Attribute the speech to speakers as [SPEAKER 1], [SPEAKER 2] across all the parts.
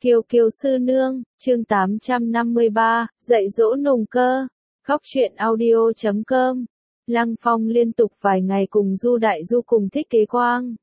[SPEAKER 1] Kiều Kiều sư nương, chương 853, dạy dỗ nùng cơ. Góc truyện audio.com. Lăng Phong liên tục vài ngày cùng Du Đại Du cùng Thích Kế Quang,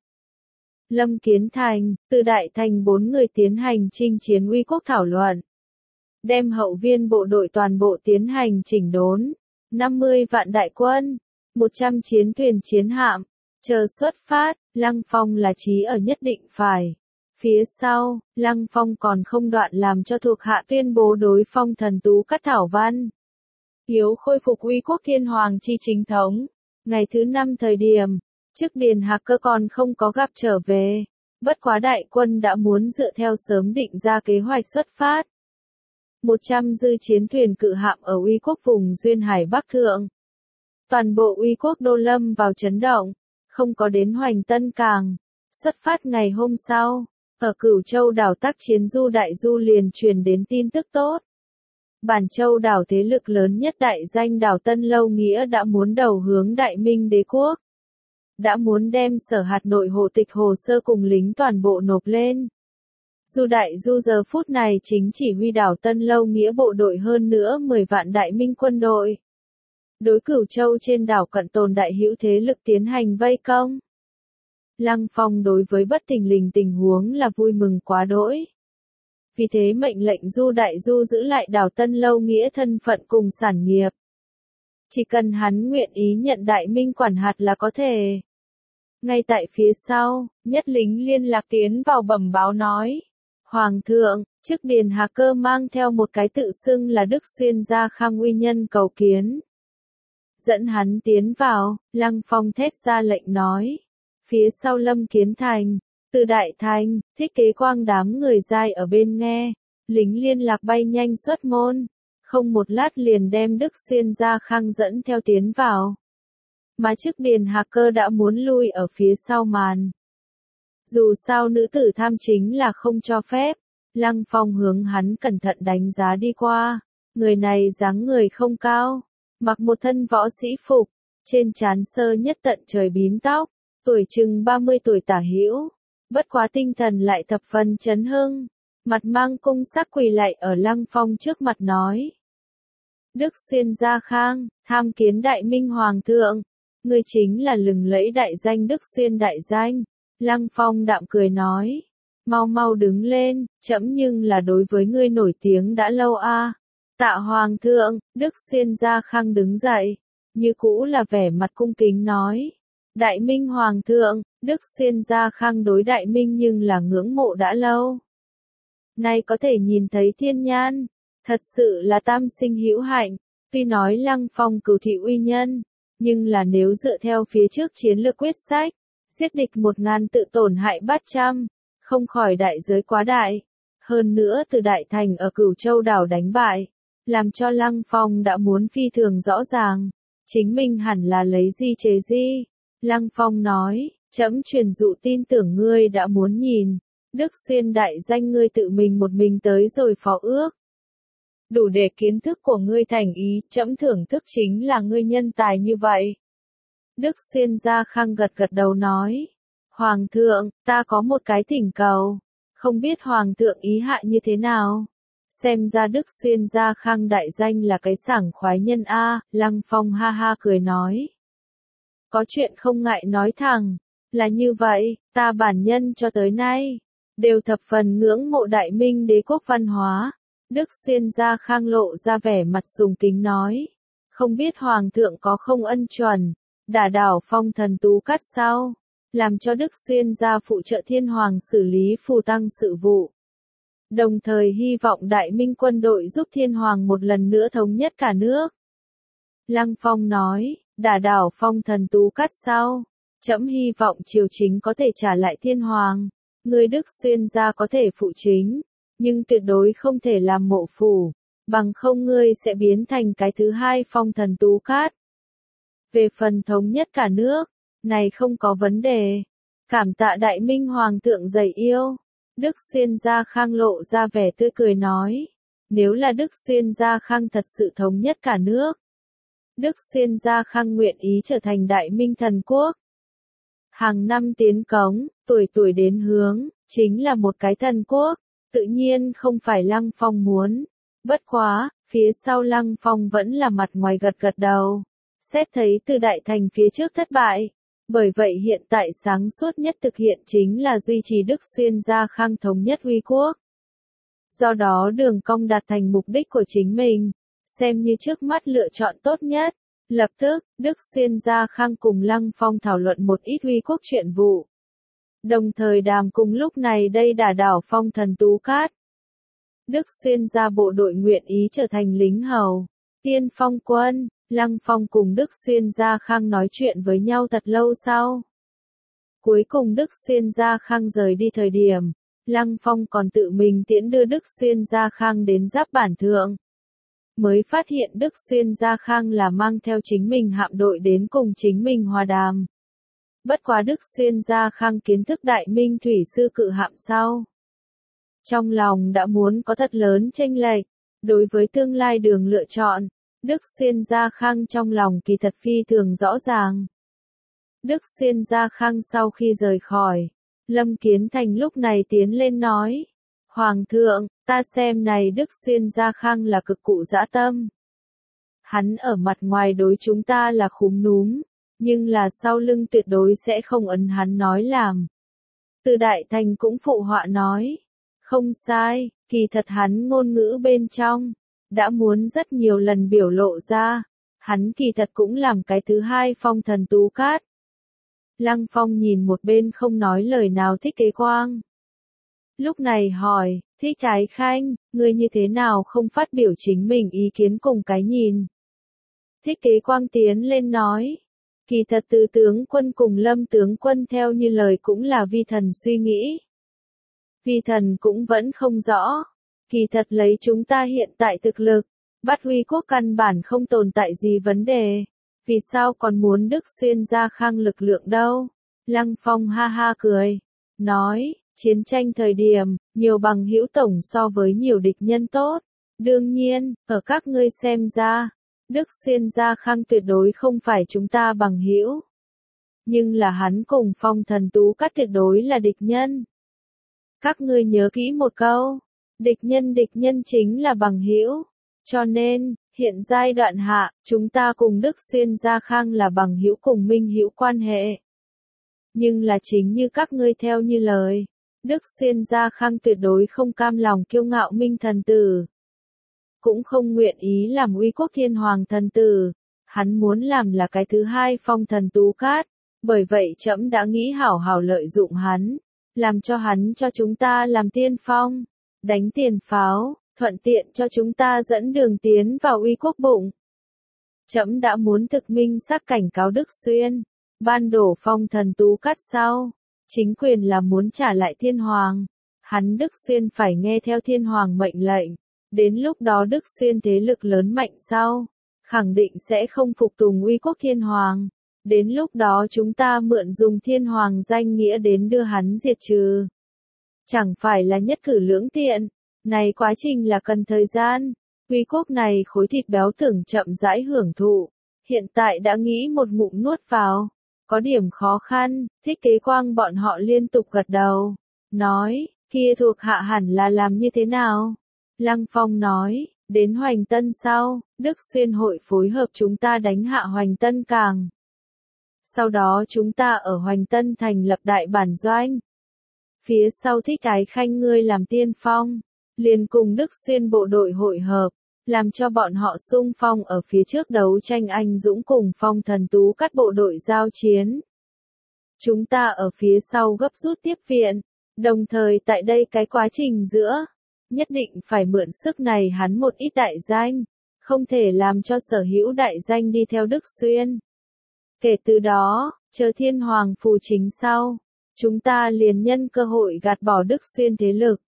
[SPEAKER 1] Lâm Kiến Thành, từ Đại Thành 4 người tiến hành chinh chiến uy quốc thảo luận. Đem hậu viên bộ đội toàn bộ tiến hành chỉnh đốn. 50 vạn đại quân, 100 chiến thuyền chiến hạm, chờ xuất phát. Lăng Phong là chí ở nhất định phải. Phía sau, Lăng Phong còn không đoạn làm cho thuộc hạ tuyên bố đối phong thần tú cắt thảo văn. Hiếu khôi phục uy quốc thiên hoàng chi chính thống. Ngày thứ 5 thời điểm, trước Điền Hạc Cơ còn không có gặp trở về. Bất quá đại quân đã muốn dựa theo sớm định ra kế hoạch xuất phát. 100 dư chiến thuyền cự hạm ở uy quốc vùng Duyên Hải Bắc Thượng. Toàn bộ uy quốc đô lâm vào chấn động, không có đến Hoành Tân Cảng. Xuất phát ngày hôm sau, ở Cửu Châu đảo tác chiến Du Đại Du liền truyền đến tin tức tốt. Bản Châu đảo thế lực lớn nhất đại danh đảo Tân Lâu Nghĩa đã muốn đầu hướng Đại Minh đế quốc. Đã muốn đem sở hạt nội hộ tịch hồ sơ cùng lính toàn bộ nộp lên. Du Đại Du giờ phút này chính chỉ huy đảo Tân Lâu Nghĩa bộ đội hơn nữa 10 vạn Đại Minh quân đội. Đối Cửu Châu trên đảo cận tồn đại hữu thế lực tiến hành vây công. Lăng Phong đối với bất thình lình tình huống là vui mừng quá đỗi. Vì thế mệnh lệnh Du Đại Du giữ lại đảo Tân Lâu Nghĩa thân phận cùng sản nghiệp. Chỉ cần hắn nguyện ý nhận Đại Minh quản hạt là có thể. Ngay tại phía sau, nhất lính liên lạc tiến vào bẩm báo nói. Hoàng thượng, trước Điền Hạc Cơ mang theo một cái tự xưng là Đức Xuyên Gia Khang uy nhân cầu kiến. Dẫn hắn tiến vào, Lăng Phong thét ra lệnh nói. Phía sau Lâm Kiến Thành, từ Đại Thành, Thích Kế Quang đám người dai ở bên nghe, lính liên lạc bay nhanh xuất môn, không một lát liền đem Đức Xuyên Gia Khang dẫn theo tiến vào. Mà trước Điền Hạc Cơ đã muốn lui ở phía sau màn. Dù sao nữ tử tham chính là không cho phép, Lăng Phong hướng hắn cẩn thận đánh giá đi qua, người này dáng người không cao, mặc một thân võ sĩ phục, trên trán sơ nhất tận trời bím tóc. Tuổi chừng 30 tuổi tả hữu, bất quá tinh thần lại thập phần chấn hưng, mặt mang cung sắc quỳ lạy ở Lăng Phong trước mặt nói. Đức Xuyên Gia Khang, tham kiến Đại Minh Hoàng thượng, ngươi chính là lừng lẫy đại danh Đức Xuyên đại danh. Lăng Phong đạm cười nói, mau mau đứng lên, trẫm nhưng là đối với ngươi nổi tiếng đã lâu a. Tạ Hoàng thượng, Đức Xuyên Gia Khang đứng dậy, như cũ là vẻ mặt cung kính nói. Đại Minh Hoàng thượng, Đức Xuyên Gia Khang đối Đại Minh nhưng là ngưỡng mộ đã lâu. Nay có thể nhìn thấy thiên nhan, thật sự là tam sinh hữu hạnh, tuy nói Lăng Phong cửu thị uy nhân, nhưng là nếu dựa theo phía trước chiến lược quyết sách, giết địch 1000 tự tổn hại 800, không khỏi đại giới quá đại. Hơn nữa từ Đại Thành ở Cửu Châu đảo đánh bại, làm cho Lăng Phong đã muốn phi thường rõ ràng, chính mình hẳn là lấy gì chế gì. Lăng Phong nói, trẫm truyền dụ tin tưởng ngươi đã muốn nhìn, Đức Xuyên đại danh ngươi tự mình một mình tới rồi phó ước. Đủ để kiến thức của ngươi thành ý, trẫm thưởng thức chính là ngươi nhân tài như vậy. Đức Xuyên Gia Khang gật gật đầu nói, Hoàng thượng, ta có một cái thỉnh cầu, không biết Hoàng thượng ý hạ như thế nào. Xem ra Đức Xuyên Gia Khang đại danh là cái sảng khoái nhân a. Lăng Phong ha ha cười nói. Có chuyện không ngại nói thẳng, là như vậy, ta bản nhân cho tới nay, đều thập phần ngưỡng mộ Đại Minh đế quốc văn hóa. Đức Xuyên Gia Khang lộ ra vẻ mặt sùng kính nói, không biết Hoàng thượng có không ân chuẩn, đả đảo phong thần tú cắt sao, làm cho Đức Xuyên Gia phụ trợ thiên hoàng xử lý phù tăng sự vụ. Đồng thời hy vọng Đại Minh quân đội giúp thiên hoàng một lần nữa thống nhất cả nước. Lăng Phong nói, đả đảo phong thần tú cắt sao, trẫm hy vọng triều chính có thể trả lại thiên hoàng, người Đức Xuyên Gia có thể phụ chính, nhưng tuyệt đối không thể làm mộ phủ, bằng không ngươi sẽ biến thành cái thứ hai phong thần tú cát. Về phần thống nhất cả nước, này không có vấn đề. Cảm tạ Đại Minh Hoàng thượng dày yêu. Đức Xuyên Gia Khang lộ ra vẻ tươi cười nói, nếu là Đức Xuyên Gia Khang thật sự thống nhất cả nước, Đức Xuyên Gia Khang nguyện ý trở thành Đại Minh thần quốc. Hàng năm tiến cống, tuổi tuổi đến hướng, chính là một cái thần quốc. Tự nhiên không phải Lăng Phong muốn. Bất quá, phía sau Lăng Phong vẫn là mặt ngoài gật gật đầu. Xét thấy Từ Đại Thành phía trước thất bại. Bởi vậy hiện tại sáng suốt nhất thực hiện chính là duy trì Đức Xuyên Gia Khang thống nhất uy quốc. Do đó Đường Cong đạt thành mục đích của chính mình, xem như trước mắt lựa chọn tốt nhất. Lập tức, Đức Xuyên Gia Khang cùng Lăng Phong thảo luận một ít uy quốc chuyện vụ. Đồng thời đàm cùng lúc này đây đả đảo Phong Thần Tú Cát. Đức Xuyên Gia bộ đội nguyện ý trở thành lính hầu, tiên phong quân. Lăng Phong cùng Đức Xuyên Gia Khang nói chuyện với nhau thật lâu sau. Cuối cùng Đức Xuyên Gia Khang rời đi thời điểm, Lăng Phong còn tự mình tiễn đưa Đức Xuyên Gia Khang đến Giáp Bản Thượng. Mới phát hiện Đức Xuyên Gia Khang là mang theo chính mình hạm đội đến cùng chính mình hòa đàm. Bất quá Đức Xuyên Gia Khang kiến thức Đại Minh thủy sư cự hạm sau. Trong lòng đã muốn có thật lớn chênh lệch, đối với tương lai đường lựa chọn. Đức Xuyên Gia Khang trong lòng kỳ thật phi thường rõ ràng. Đức Xuyên Gia Khang sau khi rời khỏi, Lâm Kiến Thành lúc này tiến lên nói. Hoàng thượng, ta xem này Đức Xuyên Gia Khang là cực cụ dã tâm. Hắn ở mặt ngoài đối chúng ta là khúm núm, nhưng là sau lưng tuyệt đối sẽ không ấn hắn nói làm. Từ Đại Thành cũng phụ họa nói. Không sai, kỳ thật hắn ngôn ngữ bên trong. Đã muốn rất nhiều lần biểu lộ ra, hắn kỳ thật cũng làm cái thứ hai Phong Thần Tú Cát. Lăng Phong nhìn một bên không nói lời nào Thích Kế Quang. Lúc này hỏi, Thích Thái Khanh, ngươi như thế nào không phát biểu chính mình ý kiến cùng cái nhìn? Thích Kế Quang tiến lên nói, kỳ thật Từ tướng quân cùng Lâm tướng quân theo như lời cũng là vi thần suy nghĩ. Vi thần cũng vẫn không rõ. Kỳ thật lấy chúng ta hiện tại thực lực, bắt uy quốc căn bản không tồn tại gì vấn đề. Vì sao còn muốn Đức Xuyên Gia Khang lực lượng đâu? Lăng Phong ha ha cười. Nói, chiến tranh thời điểm, nhiều bằng hữu tổng so với nhiều địch nhân tốt. Đương nhiên, ở các ngươi xem ra, Đức Xuyên Gia Khang tuyệt đối không phải chúng ta bằng hữu. Nhưng là hắn cùng Phong Thần Tú Cát tuyệt đối là địch nhân. Các ngươi nhớ kỹ một câu. Địch nhân chính là bằng hữu. Cho nên, hiện giai đoạn hạ, chúng ta cùng Đức Xuyên Gia Khang là bằng hữu cùng minh hữu quan hệ. Nhưng là chính như các ngươi theo như lời, Đức Xuyên Gia Khang tuyệt đối không cam lòng kiêu ngạo minh thần tử. Cũng không nguyện ý làm uy quốc thiên hoàng thần tử. Hắn muốn làm là cái thứ hai Phong Thần Tú Cát. Bởi vậy trẫm đã nghĩ hảo hảo lợi dụng hắn. Làm cho hắn cho chúng ta làm tiên phong. Đánh tiền pháo, thuận tiện cho chúng ta dẫn đường tiến vào uy quốc bụng. Trẫm đã muốn thực minh xác cảnh cáo Đức Xuyên, ban đổ Phong Thần Tú Cát sau, chính quyền là muốn trả lại thiên hoàng. Hắn Đức Xuyên phải nghe theo thiên hoàng mệnh lệnh, đến lúc đó Đức Xuyên thế lực lớn mạnh sau, khẳng định sẽ không phục tùng uy quốc thiên hoàng. Đến lúc đó chúng ta mượn dùng thiên hoàng danh nghĩa đến đưa hắn diệt trừ. Chẳng phải là nhất cử lưỡng tiện, này quá trình là cần thời gian, uy quốc này khối thịt béo tưởng chậm rãi hưởng thụ, hiện tại đã nghĩ một ngụm nuốt vào, có điểm khó khăn, Thích Kế Quang bọn họ liên tục gật đầu, nói, kia thuộc hạ hẳn là làm như thế nào? Lăng Phong nói, đến Hoành Tân sau, Đức Xuyên hội phối hợp chúng ta đánh hạ Hoành Tân Càng. Sau đó chúng ta ở Hoành Tân thành lập đại bản doanh. Phía sau Thích Ái Khanh ngươi làm tiên phong, liền cùng Đức Xuyên bộ đội hội hợp, làm cho bọn họ xung phong ở phía trước đấu tranh anh dũng cùng Phong Thần Tú Cát bộ đội giao chiến. Chúng ta ở phía sau gấp rút tiếp viện, đồng thời tại đây cái quá trình giữa, nhất định phải mượn sức này hắn một ít đại danh, không thể làm cho sở hữu đại danh đi theo Đức Xuyên. Kể từ đó, chờ thiên hoàng phù chính sau, chúng ta liền nhân cơ hội gạt bỏ Đức Xuyên thế lực.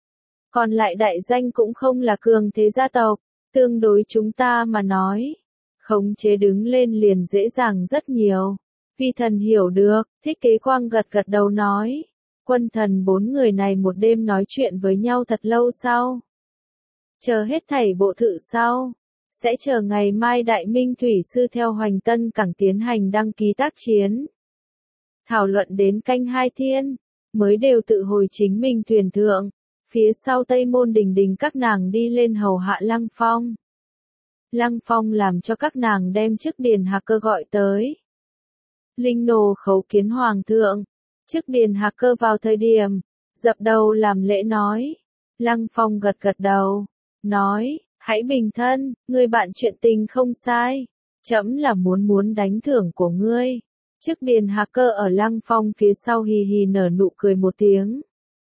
[SPEAKER 1] Còn lại đại danh cũng không là cường thế gia tộc, tương đối chúng ta mà nói. Khống chế đứng lên liền dễ dàng rất nhiều. Vi thần hiểu được, Thích Kế Quang gật gật đầu nói. Quân thần 4 người này một đêm nói chuyện với nhau thật lâu sau. Chờ hết thảy bộ thự sau. Sẽ chờ ngày mai Đại Minh thủy sư theo Hoành Tân Cảng tiến hành đăng ký tác chiến. Thảo luận đến canh 2 thiên, mới đều tự hồi chính mình thuyền thượng. Phía sau Tây Môn Đình Đình các nàng đi lên hầu hạ Lăng Phong. Lăng Phong làm cho các nàng đem chức Điền Hạc Cơ gọi tới. Linh nô khấu kiến hoàng thượng. Chức Điền Hạc Cơ vào thời điểm, dập đầu làm lễ nói. Lăng Phong gật gật đầu, nói, hãy bình thân, ngươi bạn chuyện tình không sai. Trẫm là muốn đánh thưởng của ngươi. Chức Điền Hạc Cơ ở Lăng Phong phía sau hì hì nở nụ cười một tiếng.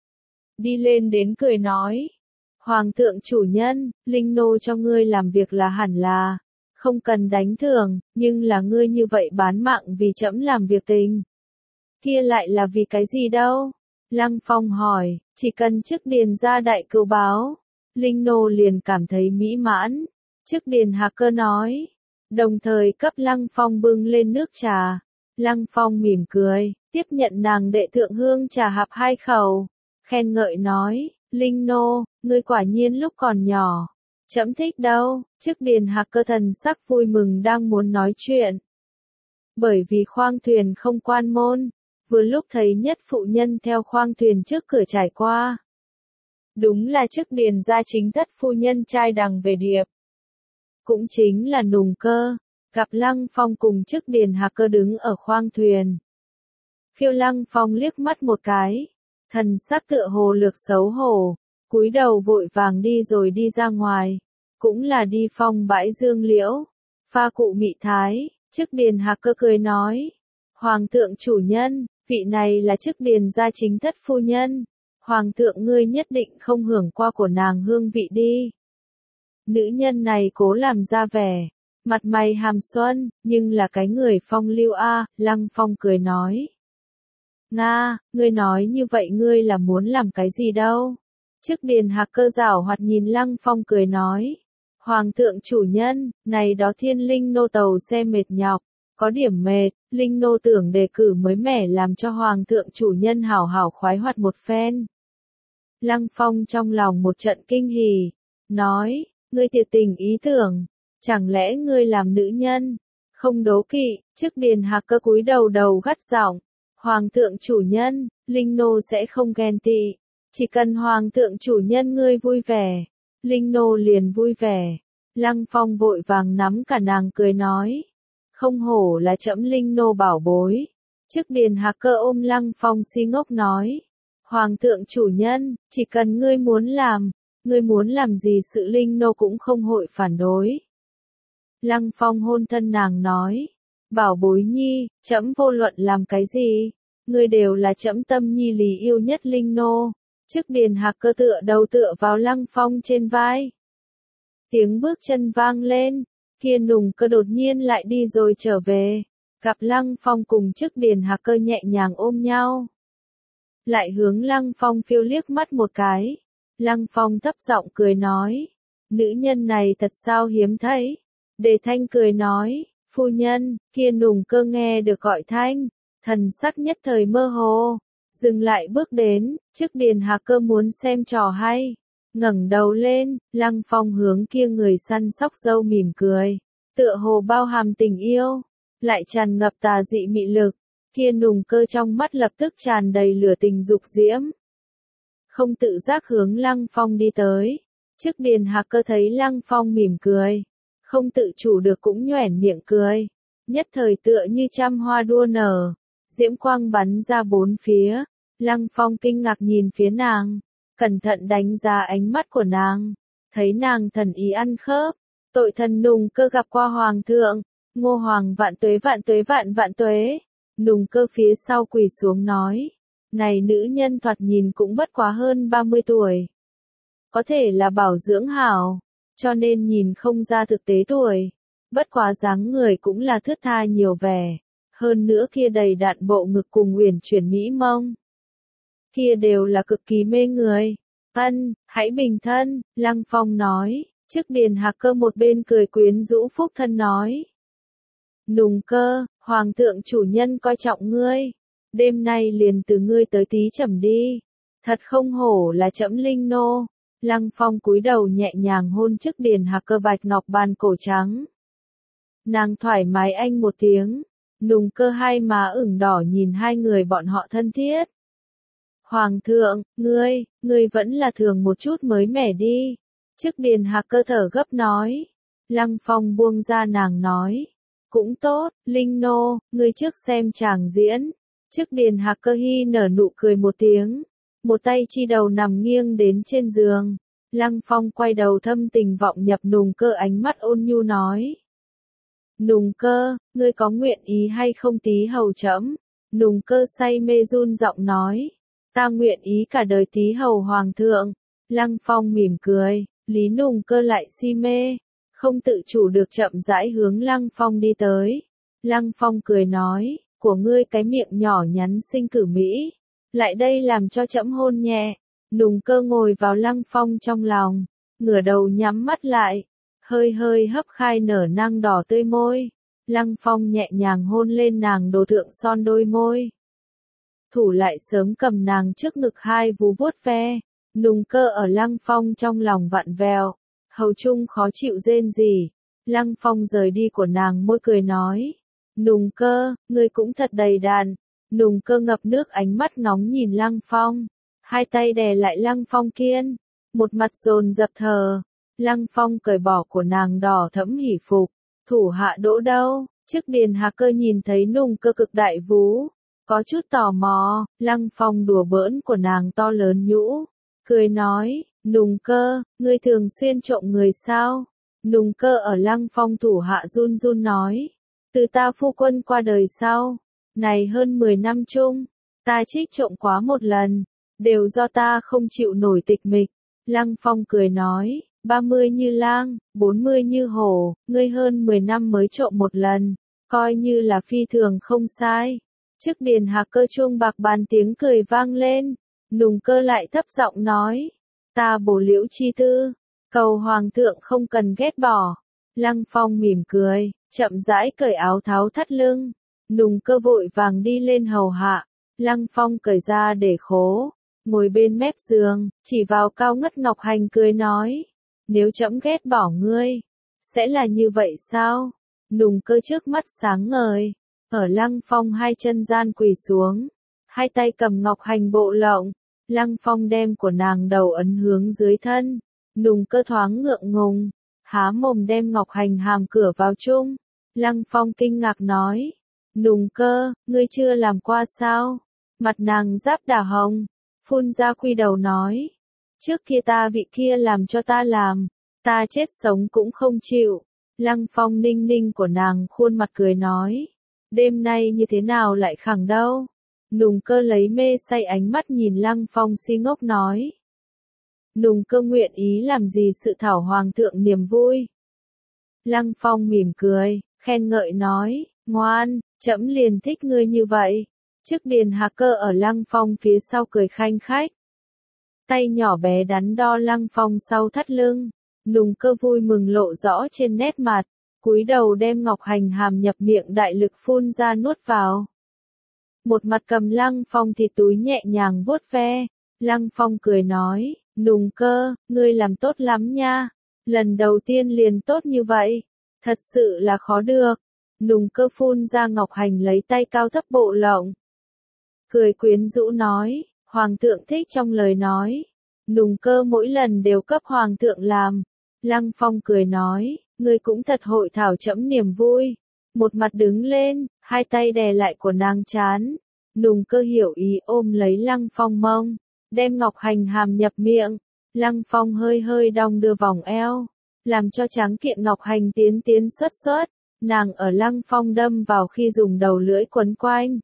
[SPEAKER 1] Đi lên đến cười nói. Hoàng thượng chủ nhân, Linh nô cho ngươi làm việc là hẳn là. Không cần đánh thưởng, nhưng là ngươi như vậy bán mạng vì trẫm làm việc tình. Kia lại là vì cái gì đâu? Lăng Phong hỏi, chỉ cần chức Điền ra đại cửu báo. Linh nô liền cảm thấy mỹ mãn. Chức Điền Hạc Cơ nói. Đồng thời cấp Lăng Phong bưng lên nước trà. Lăng Phong mỉm cười, tiếp nhận nàng đệ thượng hương trà hạp 2 khẩu. Khen ngợi nói, Linh nô, ngươi quả nhiên lúc còn nhỏ. Trẫm thích đâu, chức Điền Hạc Cơ thần sắc vui mừng đang muốn nói chuyện. Bởi vì khoang thuyền không quan môn, vừa lúc thấy nhất phụ nhân theo khoang thuyền trước cửa trải qua. Đúng là chức Điền gia chính thất phu nhân trai đằng về điệp. Cũng chính là Nùng Cơ, gặp Lăng Phong cùng chức Điền Hạc Cơ đứng ở khoang thuyền. Phiêu Lăng Phong liếc mắt một cái, thần sắc tựa hồ lược xấu hổ, cúi đầu vội vàng đi rồi đi ra ngoài, cũng là đi phong bãi dương liễu, pha cụ mị thái. Chức Điền Hạc Cơ cười nói, Hoàng thượng chủ nhân, vị này là chức Điền gia chính thất phu nhân, Hoàng thượng ngươi nhất định không hưởng qua của nàng hương vị đi. Nữ nhân này cố làm ra vẻ, mặt mày hàm xuân, nhưng là cái người phong lưu a. Lăng Phong cười nói. Nga, ngươi nói như vậy ngươi là muốn làm cái gì đâu? Chức Điền Hạc Cơ giảo hoạt nhìn Lăng Phong cười nói. Hoàng thượng chủ nhân, này đó thiên linh nô tàu xe mệt nhọc, có điểm mệt, linh nô tưởng đề cử mới mẻ làm cho Hoàng thượng chủ nhân hảo hảo khoái hoạt một phen. Lăng Phong trong lòng một trận kinh hỉ, nói, ngươi thiệt tình ý tưởng, chẳng lẽ ngươi làm nữ nhân, không đố kỵ. Chức Điền Hạc Cơ cúi đầu gắt giọng, Hoàng thượng chủ nhân, linh nô sẽ không ghen tị, chỉ cần Hoàng thượng chủ nhân ngươi vui vẻ, linh nô liền vui vẻ. Lăng Phong vội vàng nắm cả nàng cười nói, không hổ là trẫm linh nô bảo bối. Chức Điền Hạc Cơ ôm Lăng Phong si ngốc nói, Hoàng thượng chủ nhân, chỉ cần ngươi muốn làm gì sự linh nô cũng không hội phản đối. Lăng Phong hôn thân nàng nói, bảo bối nhi, trẫm vô luận làm cái gì, ngươi đều là trẫm tâm nhi lý yêu nhất linh nô. Chức Điền Hạc Cơ tựa đầu tựa vào Lăng Phong trên vai. Tiếng bước chân vang lên, kia Nùng Cơ đột nhiên lại đi rồi trở về, gặp Lăng Phong cùng chức Điền Hạc Cơ nhẹ nhàng ôm nhau. Lại hướng Lăng Phong phiêu liếc mắt một cái. Lăng Phong thấp giọng cười nói, nữ nhân này thật sao hiếm thấy. Đề Thanh cười nói, phu nhân, kia Nùng Cơ nghe được gọi thanh, thần sắc nhất thời mơ hồ, dừng lại bước đến. Chức Điền Hạc Cơ muốn xem trò hay, ngẩng đầu lên, Lăng Phong hướng kia người săn sóc dâu mỉm cười, tựa hồ bao hàm tình yêu, lại tràn ngập tà dị mị lực. Kia Nùng Cơ trong mắt lập tức tràn đầy lửa tình dục diễm, không tự giác hướng Lăng Phong đi tới. Chức Điền Hạc Cơ thấy Lăng Phong mỉm cười, không tự chủ được cũng nhoẻn miệng cười, nhất thời tựa như trăm hoa đua nở, diễm quang bắn ra bốn phía. Lăng Phong kinh ngạc nhìn phía nàng, cẩn thận đánh giá ánh mắt của nàng, thấy nàng thần ý ăn khớp. Tội thần Nùng Cơ gặp qua Hoàng thượng, Ngô Hoàng vạn tuế vạn tuế vạn vạn tuế. Nùng Cơ phía sau quỳ xuống nói, này nữ nhân thoạt nhìn cũng bất quá hơn 30 tuổi. Có thể là bảo dưỡng hảo, cho nên nhìn không ra thực tế tuổi. Bất quá dáng người cũng là thướt tha nhiều vẻ, hơn nữa kia đầy đặn bộ ngực cùng uyển chuyển mỹ mông. Kia đều là cực kỳ mê người. Ân, hãy bình thân, Lăng Phong nói. Chức Điền Hạc Cơ một bên cười quyến rũ phúc thân nói. Nùng Cơ, Hoàng thượng chủ nhân coi trọng ngươi, đêm nay liền từ ngươi tới tí chẩm đi, thật không hổ là trẫm linh nô. Lăng Phong cúi đầu nhẹ nhàng hôn Chức Điền Hạc Cơ bạch ngọc bàn cổ trắng. Nàng thoải mái anh một tiếng, Nùng Cơ hai má ửng đỏ nhìn hai người bọn họ thân thiết. Hoàng thượng, ngươi vẫn là thường một chút mới mẻ đi. Chức Điền Hạc Cơ thở gấp nói. Lăng Phong buông ra nàng nói. Cũng tốt, Linh Nô, ngươi trước xem chàng diễn. Chức Điền Hạc Cơ hi nở nụ cười một tiếng. Một tay chi đầu nằm nghiêng đến trên giường. Lăng Phong quay đầu thâm tình vọng nhập Nùng Cơ, ánh mắt ôn nhu nói. Nùng Cơ, ngươi có nguyện ý hay không tí hầu trẫm? Nùng Cơ say mê run giọng nói. Ta nguyện ý cả đời tí hầu hoàng thượng. Lăng Phong mỉm cười, Lý Nùng Cơ lại si mê. Không tự chủ được chậm rãi hướng Lăng Phong đi tới. Lăng Phong cười nói, của ngươi cái miệng nhỏ nhắn xinh cử mỹ. Lại đây làm cho trẫm hôn nhẹ. Nùng Cơ ngồi vào Lăng Phong trong lòng, ngửa đầu nhắm mắt lại, hơi hơi hấp khai nở nang đỏ tươi môi. Lăng Phong nhẹ nhàng hôn lên nàng đồ thượng son đôi môi. Thủ lại sớm cầm nàng trước ngực hai vú vuốt ve. Nùng Cơ ở Lăng Phong trong lòng vặn vẹo, hầu trung khó chịu rên rỉ. Lăng Phong rời đi của nàng môi cười nói. Nùng Cơ, ngươi cũng thật đầy đặn. Nùng Cơ ngập nước ánh mắt ngóng nhìn Lăng Phong. Hai tay đè lại Lăng Phong kiên. Một mặt dồn dập thờ. Lăng Phong cởi bỏ của nàng đỏ thẫm hỉ phục. Thủ hạ đỗ đâu? Chức Điền Hạc Cơ nhìn thấy Nùng Cơ cực đại vú. Có chút tò mò. Lăng Phong đùa bỡn của nàng to lớn nhũ. Cười nói, Nùng Cơ, ngươi thường xuyên trộm người sao? Nùng Cơ ở Lăng Phong thủ hạ run run nói. Từ ta phu quân qua đời sau. Này hơn 10 năm chung. Ta trích trộm quá một lần. Đều do ta không chịu nổi tịch mịch. Lăng Phong cười nói, 30 như lang, 40 như hổ, ngươi hơn 10 năm mới trộm một lần. Coi như là phi thường không sai. Chức Điền Hạc Cơ chuông bạc bàn tiếng cười vang lên. Nùng Cơ lại thấp giọng nói. Ta bổ liễu chi tư. Cầu hoàng thượng không cần ghét bỏ. Lăng Phong mỉm cười, chậm rãi cởi áo tháo thắt lưng. Nùng Cơ vội vàng đi lên hầu hạ. Lăng Phong cởi ra để khố. Ngồi bên mép giường, chỉ vào cao ngất Ngọc Hành cười nói. Nếu trẫm ghét bỏ ngươi, sẽ là như vậy sao? Nùng Cơ trước mắt sáng ngời. Ở Lăng Phong hai chân gian quỳ xuống. Hai tay cầm Ngọc Hành bộ lộng. Lăng Phong đem của nàng đầu ấn hướng dưới thân. Nùng Cơ thoáng ngượng ngùng. Há mồm đem Ngọc Hành hàm cửa vào chung. Lăng Phong kinh ngạc nói. Nùng Cơ, ngươi chưa làm qua sao? Mặt nàng giáp đỏ hồng. Phun ra quy đầu nói. Trước kia ta vị kia làm cho ta làm. Ta chết sống cũng không chịu. Lăng Phong ninh ninh của nàng khuôn mặt cười nói. Đêm nay như thế nào lại khẳng đâu? Nùng Cơ lấy mê say ánh mắt nhìn Lăng Phong si ngốc nói. Nùng Cơ nguyện ý làm gì sự thảo hoàng thượng niềm vui. Lăng Phong mỉm cười, khen ngợi nói, ngoan, trẫm liền thích ngươi như vậy. Chức Điền Hạc Cơ ở Lăng Phong phía sau cười khanh khách. Tay nhỏ bé đắn đo Lăng Phong sau thắt lưng. Nùng Cơ vui mừng lộ rõ trên nét mặt. Cúi đầu đem Ngọc Hành hàm nhập miệng đại lực phun ra nuốt vào. Một mặt cầm Lăng Phong thịt túi nhẹ nhàng vuốt ve. Lăng Phong cười nói, Nùng Cơ, ngươi làm tốt lắm nha. Lần đầu tiên liền tốt như vậy. Thật sự là khó được. Nùng Cơ phun ra Ngọc Hành lấy tay cao thấp bộ lộng. Cười quyến rũ nói, Hoàng thượng thích trong lời nói. Nùng Cơ mỗi lần đều cấp Hoàng thượng làm. Lăng Phong cười nói, ngươi cũng thật hội thảo trẫm niềm vui. Một mặt đứng lên, hai tay đè lại của nàng chán. Nùng Cơ hiểu ý ôm lấy Lăng Phong mông, đem Ngọc Hành hàm nhập miệng. Lăng Phong hơi hơi đong đưa vòng eo, làm cho tráng kiện Ngọc Hành tiến tiến xuất xuất. Nàng ở Lăng Phong đâm vào khi dùng đầu lưỡi quấn quanh.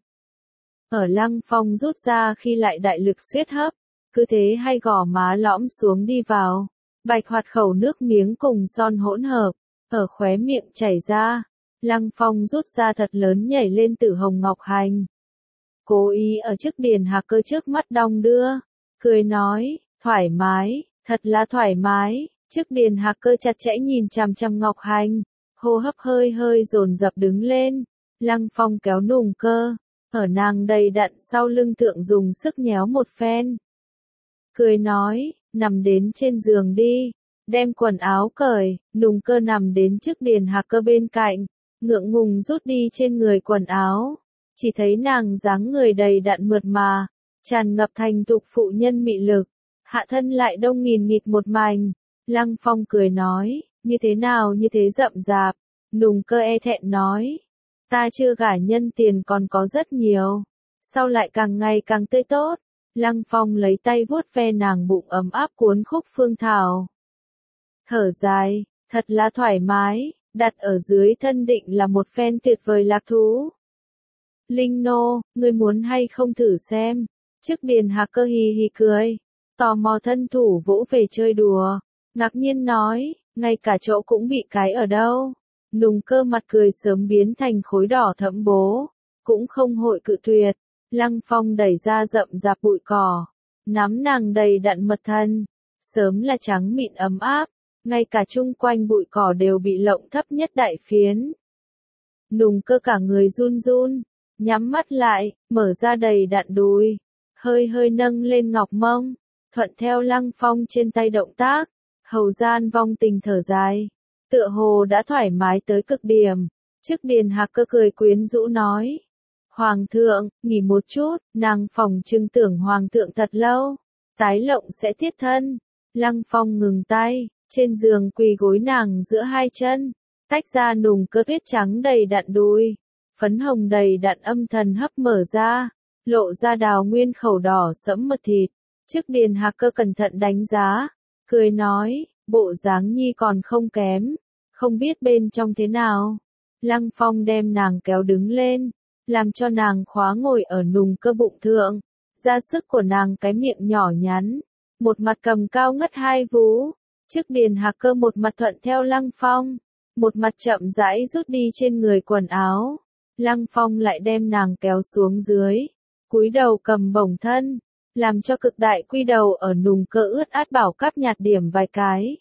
[SPEAKER 1] Ở Lăng Phong rút ra khi lại đại lực xuyết hấp. Cứ thế hai gò má lõm xuống đi vào. Bạch hoạt khẩu nước miếng cùng son hỗn hợp. Ở khóe miệng chảy ra. Lăng Phong rút ra thật lớn nhảy lên tử hồng Ngọc Hành. Cố ý ở Chức Điền Hạc Cơ trước mắt đong đưa. Cười nói, thoải mái, thật là thoải mái. Chức Điền Hạc Cơ chặt chẽ nhìn chằm chằm Ngọc Hành. Hô hấp hơi hơi dồn dập đứng lên. Lăng Phong kéo Nùng Cơ. Ở nàng đầy đặn sau lưng thượng dùng sức nhéo một phen. Cười nói, nằm đến trên giường đi. Đem quần áo cởi. Nùng Cơ nằm đến Chức Điền Hạc Cơ bên cạnh. Ngượng ngùng rút đi trên người quần áo. Chỉ thấy nàng dáng người đầy đặn mượt mà. tràn ngập thành thục phụ nhân mị lực, hạ thân lại đông nghìn nghịt một mảnh. Lăng Phong cười nói, như thế nào như thế rậm rạp, Nùng Cơ e thẹn nói, ta chưa gả nhân tiền còn có rất nhiều, sau lại càng ngày càng tươi tốt. Lăng Phong lấy tay vuốt ve nàng bụng ấm áp cuốn khúc phương thảo. Thở dài, thật là thoải mái, đặt ở dưới thân định là một phen tuyệt vời lạc thú. Linh nô, ngươi muốn hay không thử xem? Trước Điền Hạc Cơ hì hì cười, tò mò thân thủ vỗ về chơi đùa, ngạc nhiên nói, ngay cả chỗ cũng bị cái ở đâu. Nùng Cơ mặt cười sớm biến thành khối đỏ thẫm bố, cũng không hội cự tuyệt. Lăng Phong đẩy ra rậm rạp bụi cỏ, nắm nàng đầy đặn mật thân, sớm là trắng mịn ấm áp, ngay cả chung quanh bụi cỏ đều bị lộng thấp nhất đại phiến. Nùng Cơ cả người run run, nhắm mắt lại, mở ra đầy đặn đùi, hơi hơi nâng lên ngọc mông, thuận theo Lăng Phong trên tay động tác, hầu gian vong tình thở dài, tựa hồ đã thoải mái tới cực điểm. Trước Điền Hạc Cơ cười quyến rũ nói, Hoàng thượng, nghỉ một chút, nàng phòng trưng tưởng Hoàng thượng thật lâu, tái lộng sẽ thiết thân. Lăng Phong ngừng tay, trên giường quỳ gối nàng giữa hai chân, tách ra Nùng Cơ tuyết trắng đầy đặn đùi, phấn hồng đầy đặn âm thần hấp mở ra, lộ ra đào nguyên khẩu đỏ sẫm mật thịt. Trước Điền Hạc Cơ cẩn thận đánh giá, cười nói, bộ dáng nhi còn không kém, không biết bên trong thế nào. Lăng Phong đem nàng kéo đứng lên, làm cho nàng khóa ngồi ở Nùng Cơ bụng thượng, ra sức của nàng cái miệng nhỏ nhắn, một mặt cầm cao ngất hai vú. Trước Điền Hạc Cơ một mặt thuận theo Lăng Phong, một mặt chậm rãi rút đi trên người quần áo. Lăng Phong lại đem nàng kéo xuống dưới, cúi đầu cầm bổng thân, làm cho cực đại quy đầu ở Nùng Cơ ướt át bảo cáp nhạt điểm vài cái.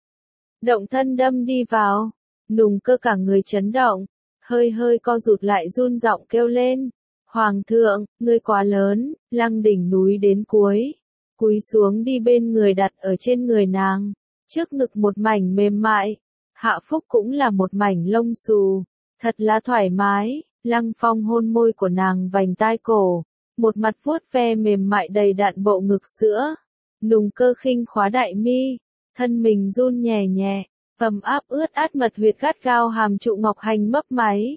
[SPEAKER 1] Động thân đâm đi vào, Nùng Cơ cả người chấn động, hơi hơi co rụt lại run giọng kêu lên, Hoàng thượng, ngươi quá lớn. Lăng đỉnh núi đến cuối, cúi xuống đi bên người đặt ở trên người nàng, trước ngực một mảnh mềm mại, hạ phúc cũng là một mảnh lông xù, thật là thoải mái. Lăng Phong hôn môi của nàng vành tai cổ, một mặt vuốt ve mềm mại đầy đặn bộ ngực sữa. Nùng Cơ khinh khóa đại mi, thân mình run nhẹ nhẹ, ấm áp ướt át mật huyệt gắt gao hàm trụ ngọc hành mấp máy.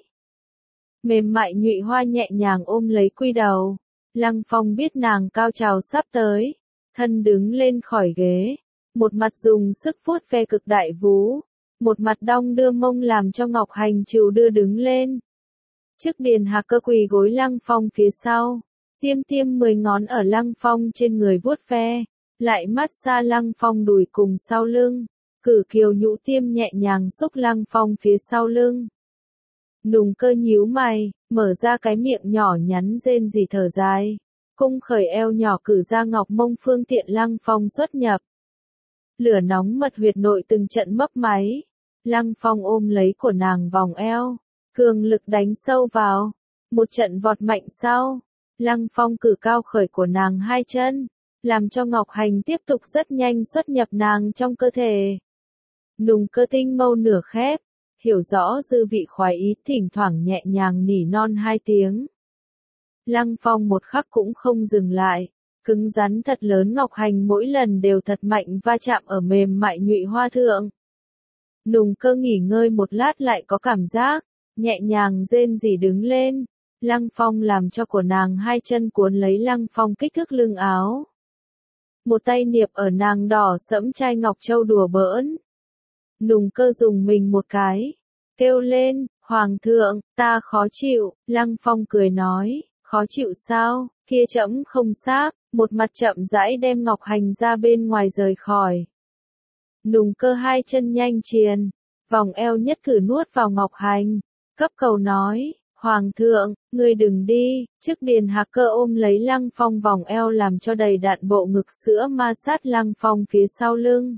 [SPEAKER 1] Mềm mại nhụy hoa nhẹ nhàng ôm lấy quy đầu. Lăng Phong biết nàng cao trào sắp tới, thân đứng lên khỏi ghế, một mặt dùng sức vuốt ve cực đại vú, một mặt đong đưa mông làm cho ngọc hành chịu đưa đứng lên. Trước Điền Hạc Cơ quỳ gối Lăng Phong phía sau, tiêm tiêm 10 ngón ở Lăng Phong trên người vuốt ve, lại mát xa Lăng Phong đùi cùng sau lưng, cử kiều nhũ tiêm nhẹ nhàng xúc Lăng Phong phía sau lưng. Nùng Cơ nhíu mày, mở ra cái miệng nhỏ nhắn rên rỉ thở dài, cung khởi eo nhỏ cử ra ngọc mông phương tiện Lăng Phong xuất nhập. Lửa nóng mật huyệt nội từng trận mấp máy, Lăng Phong ôm lấy của nàng vòng eo, cường lực đánh sâu vào, một trận vọt mạnh sau, Lăng Phong cử cao khởi của nàng hai chân, làm cho ngọc hành tiếp tục rất nhanh xuất nhập nàng trong cơ thể. Nùng Cơ tinh mâu nửa khép, hiểu rõ dư vị khoái ý, thỉnh thoảng nhẹ nhàng nỉ non hai tiếng. Lăng Phong một khắc cũng không dừng lại, cứng rắn thật lớn ngọc hành mỗi lần đều thật mạnh va chạm ở mềm mại nhụy hoa thượng. Nùng Cơ nghỉ ngơi một lát lại có cảm giác, nhẹ nhàng rên rỉ đứng lên. Lăng Phong làm cho của nàng hai chân cuốn lấy Lăng Phong kích thước lưng áo. Một tay niệp ở nàng đỏ sẫm chai ngọc châu đùa bỡn. Nùng Cơ dùng mình một cái, kêu lên, Hoàng thượng, ta khó chịu. Lăng Phong cười nói, khó chịu sao, kia trẫm không sáp, một mặt chậm rãi đem ngọc hành ra bên ngoài rời khỏi. Nùng Cơ hai chân nhanh triền, vòng eo nhất cử nuốt vào ngọc hành, cấp cầu nói, Hoàng thượng, ngươi đừng đi. Trước Điền Hạc Cơ ôm lấy Lăng Phong vòng eo làm cho đầy đặn bộ ngực sữa ma sát Lăng Phong phía sau lưng.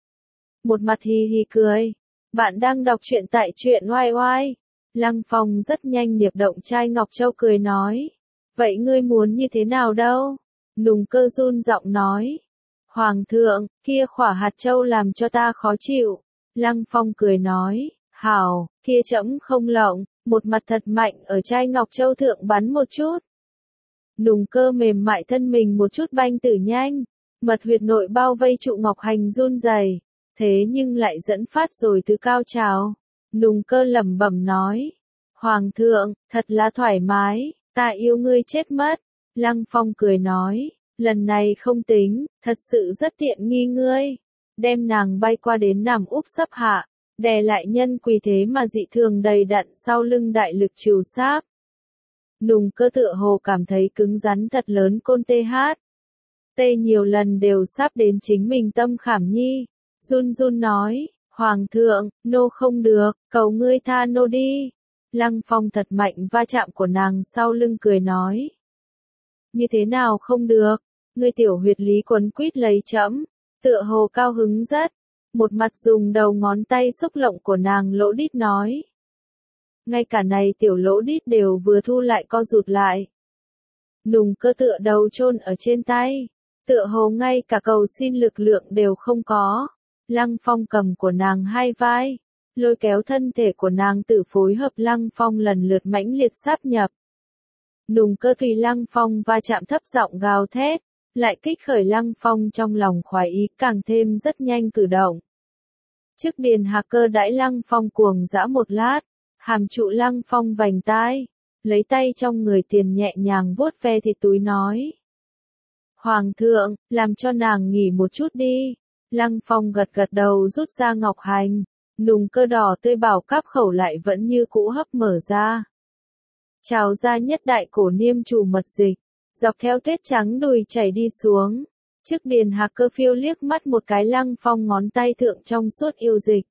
[SPEAKER 1] Một mặt hì hì cười, bạn đang đọc truyện tại truyện oai oai. Lăng Phong rất nhanh niệp động chai ngọc châu cười nói, vậy ngươi muốn như thế nào đâu? Nùng Cơ run giọng nói, Hoàng thượng, kia khỏa hạt châu làm cho ta khó chịu. Lăng Phong cười nói, hảo, kia trẫm không lộng, một mặt thật mạnh ở chai ngọc châu thượng bắn một chút. Nùng cơ mềm mại thân mình một chút banh tử nhanh, mật huyệt nội bao vây trụ Ngọc Hành run rẩy, thế nhưng lại dẫn phát rồi từ cao trào. Nùng cơ lẩm bẩm nói, Hoàng thượng, thật là thoải mái, ta yêu ngươi chết mất. Lăng Phong cười nói, lần này không tính, thật sự rất tiện nghi ngươi. Đem nàng bay qua đến nằm úp sấp hạ, đè lại nhân quỳ thế mà dị thường đầy đặn sau lưng đại lực trừ sáp. Nùng cơ tựa hồ cảm thấy cứng rắn thật lớn côn tê hát. Tê nhiều lần đều sắp đến chính mình tâm khảm nhi. Run run nói, Hoàng thượng, nô không được, cầu ngươi tha nô đi. Lăng Phong thật mạnh va chạm của nàng sau lưng cười nói. Như thế nào không được, ngươi tiểu huyệt lý quấn quýt lấy trẫm, tựa hồ cao hứng rất. Một mặt dùng đầu ngón tay xúc lộng của nàng lỗ đít nói. Ngay cả này tiểu lỗ đít đều vừa thu lại co rụt lại. Nùng cơ tựa đầu chôn ở trên tay, tựa hồ ngay cả cầu xin lực lượng đều không có. Lăng Phong cầm của nàng hai vai, lôi kéo thân thể của nàng tự phối hợp Lăng Phong lần lượt mãnh liệt sáp nhập. Nùng cơ tùy Lăng Phong va chạm thấp giọng gào thét, lại kích khởi Lăng Phong trong lòng khoái ý càng thêm rất nhanh cử động. Trước điền hạc cơ đãi Lăng Phong cuồng dã một lát, hàm trụ Lăng Phong vành tai, lấy tay trong người tiền nhẹ nhàng vuốt ve thịt túi nói. Hoàng thượng, làm cho nàng nghỉ một chút đi. Lăng Phong gật gật đầu rút ra ngọc hành, nùng cơ đỏ tươi bảo cáp khẩu lại vẫn như cũ hấp mở ra. Trào ra nhất đại cổ niêm trù mật dịch, dọc theo tuyết trắng đùi chảy đi xuống. Trước điền hạc cơ phiêu liếc mắt một cái Lăng Phong ngón tay thượng trong suốt yêu dịch.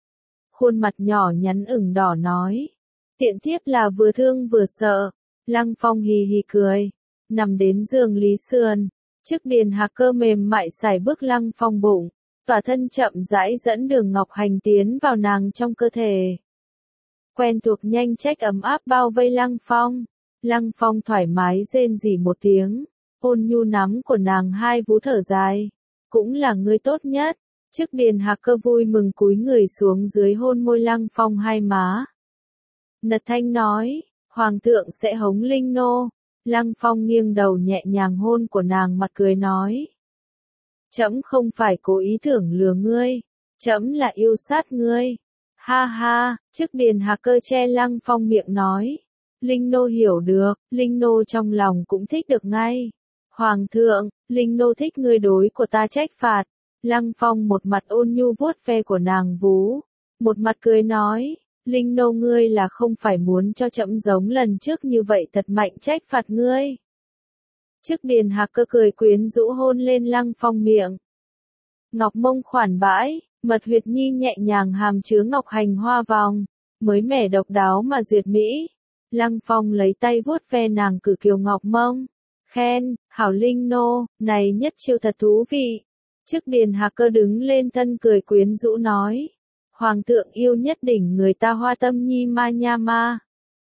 [SPEAKER 1] Khuôn mặt nhỏ nhắn ửng đỏ nói. Tiện thiếp là vừa thương vừa sợ. Lăng Phong hì hì cười. Nằm đến giường lý sườn. Trước điền hạc cơ mềm mại sải bước Lăng Phong bụng. Tỏa thân chậm rãi dẫn đường ngọc hành tiến vào nàng trong cơ thể. Quen thuộc nhanh trách ấm áp bao vây Lăng Phong. Lăng Phong thoải mái rên rỉ một tiếng. Ôn nhu nắm của nàng hai vú thở dài. Cũng là người tốt nhất. Trước điền hạc cơ vui mừng cúi người xuống dưới hôn môi Lăng Phong hai má. Nật thanh nói, Hoàng thượng sẽ hống linh nô. Lăng Phong nghiêng đầu nhẹ nhàng hôn của nàng mặt cười nói. Trẫm không phải cố ý tưởng lừa ngươi. Trẫm là yêu sát ngươi. Ha ha, trước điền hạc cơ che Lăng Phong miệng nói. Linh nô hiểu được, linh nô trong lòng cũng thích được ngay. Hoàng thượng, linh nô thích ngươi đối của ta trách phạt. Lăng Phong một mặt ôn nhu vuốt ve của nàng vú, một mặt cười nói, Linh nô ngươi là không phải muốn cho trẫm giống lần trước như vậy thật mạnh trách phạt ngươi. Trước điền hạc cơ cười quyến rũ hôn lên Lăng Phong miệng. Ngọc mông khoản bãi, mật huyệt nhi nhẹ nhàng hàm chứa ngọc hành hoa vòng, mới mẻ độc đáo mà duyệt mỹ. Lăng Phong lấy tay vuốt ve nàng cử kiều ngọc mông, khen, hảo linh nô, này nhất chiêu thật thú vị. Trước điền hạc cơ đứng lên thân cười quyến rũ nói. Hoàng thượng yêu nhất đỉnh người ta hoa tâm nhi ma nha ma.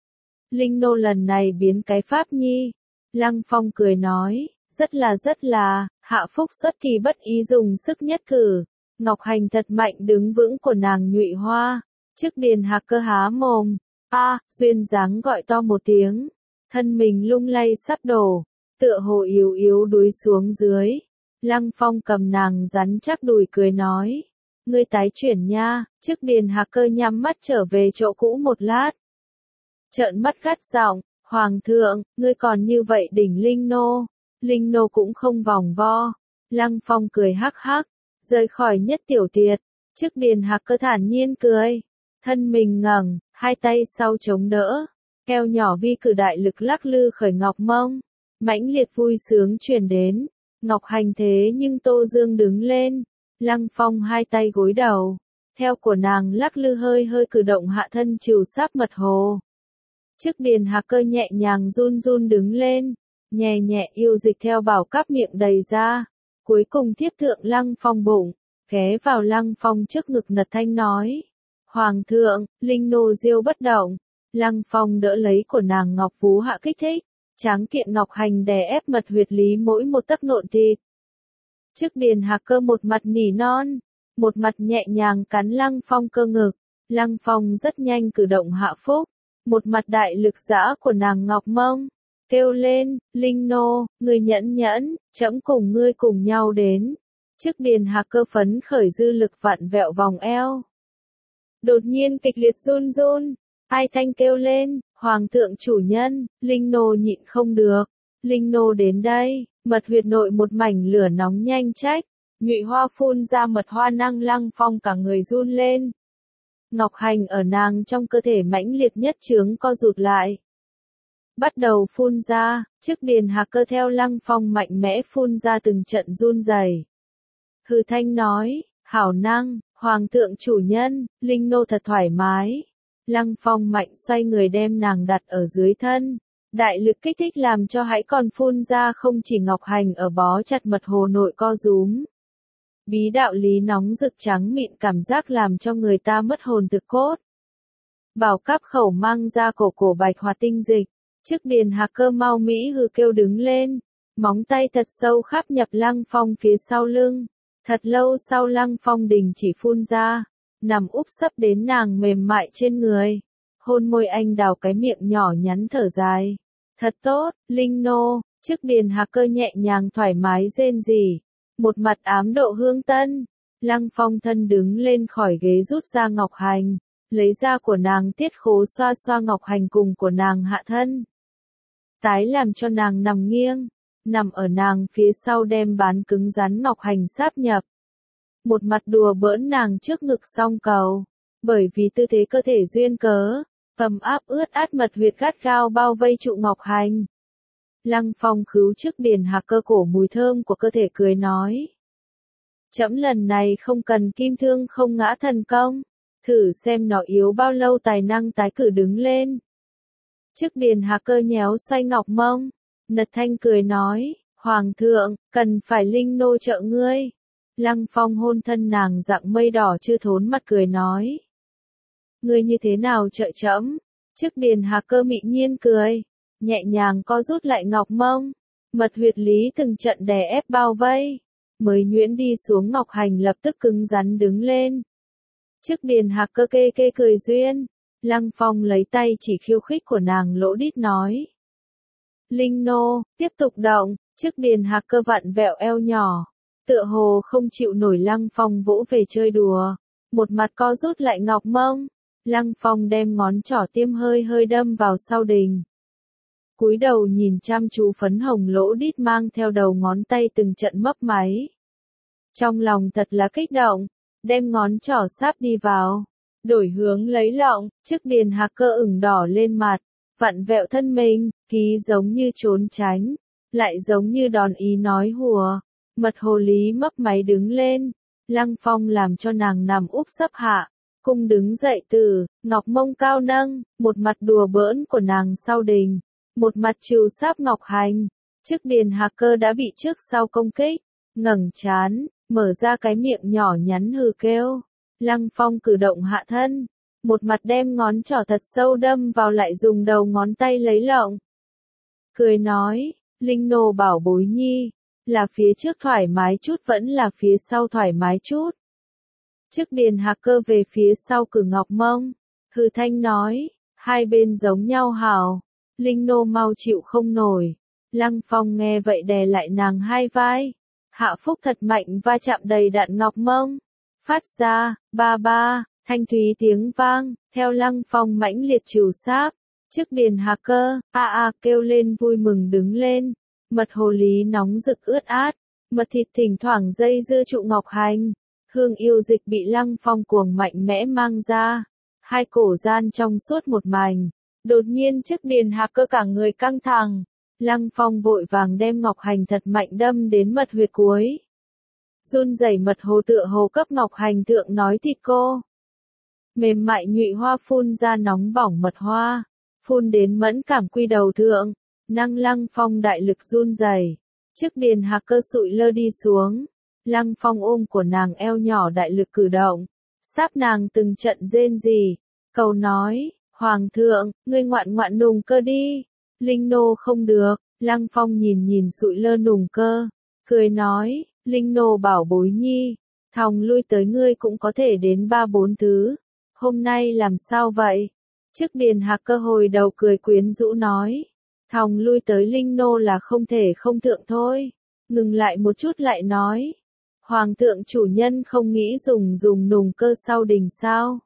[SPEAKER 1] Linh nô lần này biến cái pháp nhi. Lăng Phong cười nói, rất là, hạ phúc xuất kỳ bất ý dùng sức nhất cử. Ngọc hành thật mạnh đứng vững của nàng nhụy hoa. Trước điền hạc cơ há mồm. Duyên dáng gọi to một tiếng. Thân mình lung lay sắp đổ. Tựa hồ yếu yếu đuối xuống dưới. Lăng Phong cầm nàng rắn chắc đùi cười nói. Ngươi tái chuyển nha, trước điền hạc cơ nhắm mắt trở về chỗ cũ một lát. Trợn mắt gắt giọng, Hoàng thượng, ngươi còn như vậy đỉnh Linh nô cũng không vòng vo. Lăng Phong cười hắc hắc, rời khỏi nhất tiểu tiệt. Trước điền hạc cơ thản nhiên cười. Thân mình ngẩng, hai tay sau chống đỡ. Eo nhỏ vi cử đại lực lắc lư khởi ngọc mông. Mãnh liệt vui sướng truyền đến. Ngọc hành thế nhưng Tô Dương đứng lên. Lăng Phong hai tay gối đầu. Theo của nàng lắc lư hơi hơi cử động hạ thân trừ sáp mật hồ. Trước điền hạc cơ nhẹ nhàng run run đứng lên. Nhẹ nhẹ yêu dịch theo bảo cáp miệng đầy ra. Cuối cùng tiếp thượng Lăng Phong bụng. Ghé vào Lăng Phong trước ngực nật thanh nói. Hoàng thượng, linh nô diêu bất động. Lăng Phong đỡ lấy của nàng ngọc vú hạ kích thích. Tráng kiện ngọc hành đè ép mật huyệt lý mỗi một tấc nộn thịt. Trước điền hạc cơ một mặt nỉ non, một mặt nhẹ nhàng cắn Lăng Phong cơ ngực. Lăng Phong rất nhanh cử động hạ phúc, một mặt đại lực dã của nàng ngọc mông. kêu lên, Linh Nô, ngươi nhẫn nhẫn, trẫm cùng ngươi cùng nhau đến. Trước Điền Hạc Cơ phấn khởi dư lực vặn vẹo vòng eo. Đột nhiên kịch liệt run run, hai thanh kêu lên, Hoàng thượng chủ nhân, Linh Nô nhịn không được. Linh Nô đến đây, mật huyệt nội một mảnh lửa nóng nhanh trách, nhụy hoa phun ra mật hoa năng Lăng Phong cả người run lên. Ngọc hành ở nàng trong cơ thể mãnh liệt nhất chướng co rụt lại. Bắt đầu phun ra, trước Điền Hạc Cơ theo Lăng Phong mạnh mẽ phun ra từng trận run rẩy. Hư thanh nói, hảo năng, Hoàng thượng chủ nhân, Linh Nô thật thoải mái. Lăng Phong mạnh xoay người đem nàng đặt ở dưới thân. Đại lực kích thích làm cho hãy còn phun ra không chỉ ngọc hành ở bó chặt mật hồ nội co rúm. Bí đạo lý nóng rực trắng mịn cảm giác làm cho người ta mất hồn thực cốt. Bảo cáp khẩu mang ra cổ bạch hoạt tinh dịch. Trước Điền Hạc Cơ mau mỹ hư kêu đứng lên. Móng tay thật sâu khắp nhập Lăng Phong phía sau lưng. Thật lâu sau Lăng Phong đình chỉ phun ra. Nằm úp sấp đến nàng mềm mại trên người. Hôn môi anh đào cái miệng nhỏ nhắn thở dài. Thật tốt, Linh Nô, trước Điền Hạc Cơ nhẹ nhàng thoải mái rên rỉ. Một mặt ám độ hương tân. Lăng Phong thân đứng lên khỏi ghế rút ra ngọc hành. Lấy ra của nàng tiết khố xoa xoa ngọc hành cùng của nàng hạ thân. Tái làm cho nàng nằm nghiêng. Nằm ở nàng phía sau đem bán cứng rắn ngọc hành sáp nhập. Một mặt đùa bỡn nàng trước ngực song cầu. Bởi vì tư thế cơ thể duyên cớ. Ấm áp ướt át mật huyệt gắt gao bao vây trụ ngọc hành. Lăng Phong khứu trước Điền Hạc Cơ cổ mùi thơm của cơ thể cười nói. Trẫm lần này không cần kim thương không ngã thần công. Thử xem nó yếu bao lâu tài năng tái cử đứng lên. Trước Điền Hạc Cơ nhéo xoay ngọc mông. Nật thanh cười nói, Hoàng thượng, cần phải Linh Nô trợ ngươi. Lăng Phong hôn thân nàng dạng mây đỏ chưa thốn mặt cười nói. Ngươi như thế nào trợ trẫm? Trước Điền Hạc Cơ mị nhiên cười. Nhẹ nhàng co rút lại ngọc mông. Mật huyệt lý từng trận đè ép bao vây. Mới nhuyễn đi xuống ngọc hành lập tức cứng rắn đứng lên. Trước Điền Hạc Cơ kê cười duyên. Lăng Phong lấy tay chỉ khiêu khích của nàng lỗ đít nói. Linh Nô, tiếp tục động. Trước Điền Hạc Cơ vặn vẹo eo nhỏ. Tựa hồ không chịu nổi Lăng Phong vỗ về chơi đùa. Một mặt co rút lại ngọc mông. Lăng Phong đem ngón trỏ tiêm hơi đâm vào sau đình. Cúi đầu nhìn chăm chú phấn hồng lỗ đít mang theo đầu ngón tay từng trận mấp máy. Trong lòng thật là kích động, đem ngón trỏ sáp đi vào. Đổi hướng lấy lọng, trước Điền Hạc Cơ ửng đỏ lên mặt, vặn vẹo thân mình, ký giống như trốn tránh, lại giống như đòn ý nói hùa. Mật hồ lý mấp máy đứng lên, Lăng Phong làm cho nàng nằm úp sấp hạ. Cung đứng dậy từ, ngọc mông cao nâng, một mặt đùa bỡn của nàng sau đình, một mặt trừ sáp ngọc hành. Trước Điền Hạc Cơ đã bị trước sau công kích, ngẩng trán, mở ra cái miệng nhỏ nhắn hừ kêu. Lăng Phong cử động hạ thân, một mặt đem ngón trỏ thật sâu đâm vào lại dùng đầu ngón tay lấy lọng. Cười nói, Linh Nô bảo bối nhi, là phía trước thoải mái chút vẫn là phía sau thoải mái chút. Trước Điền Hạc Cơ về phía sau cử ngọc mông. Hư thanh nói, hai bên giống nhau hảo. Linh Nô mau chịu không nổi. Lăng Phong nghe vậy đè lại nàng hai vai. Hạ phúc thật mạnh va chạm đầy đặn ngọc mông. Phát ra, ba, thanh thúy tiếng vang, theo Lăng Phong mãnh liệt trừ sáp. Trước Điền Hạc Cơ, kêu lên vui mừng đứng lên. Mật hồ lý nóng rực ướt át. Mật thịt thỉnh thoảng dây dưa trụ ngọc hành. Hương yêu dịch bị Lăng Phong cuồng mạnh mẽ mang ra. Hai cổ gian trong suốt một mảnh. Đột nhiên trước Điền Hạc Cơ cả người căng thẳng. Lăng Phong vội vàng đem ngọc hành thật mạnh đâm đến mật huyệt cuối. Run rẩy mật hồ tựa hồ cấp ngọc hành thượng nói thịt cô. Mềm mại nhụy hoa phun ra nóng bỏng mật hoa. Phun đến mẫn cảm quy đầu thượng. Năng Lăng Phong đại lực run rẩy. Trước Điền Hạc Cơ sụi lơ đi xuống. Lăng Phong ôm của nàng eo nhỏ đại lực cử động. Sáp nàng từng trận rên rỉ. Cầu nói, Hoàng thượng, ngươi ngoạn nùng cơ đi. Linh Nô không được. Lăng Phong nhìn sụi lơ nùng cơ. Cười nói, Linh Nô bảo bối nhi. Thòng lui tới ngươi cũng có thể đến 3-4 thứ. Hôm nay làm sao vậy? Trước Điền Hạc Cơ hồi đầu cười quyến rũ nói. Thòng lui tới Linh Nô là không thể không thượng thôi. Ngừng lại một chút lại nói. Hoàng thượng chủ nhân không nghĩ dùng nùng cơ sau đình sao?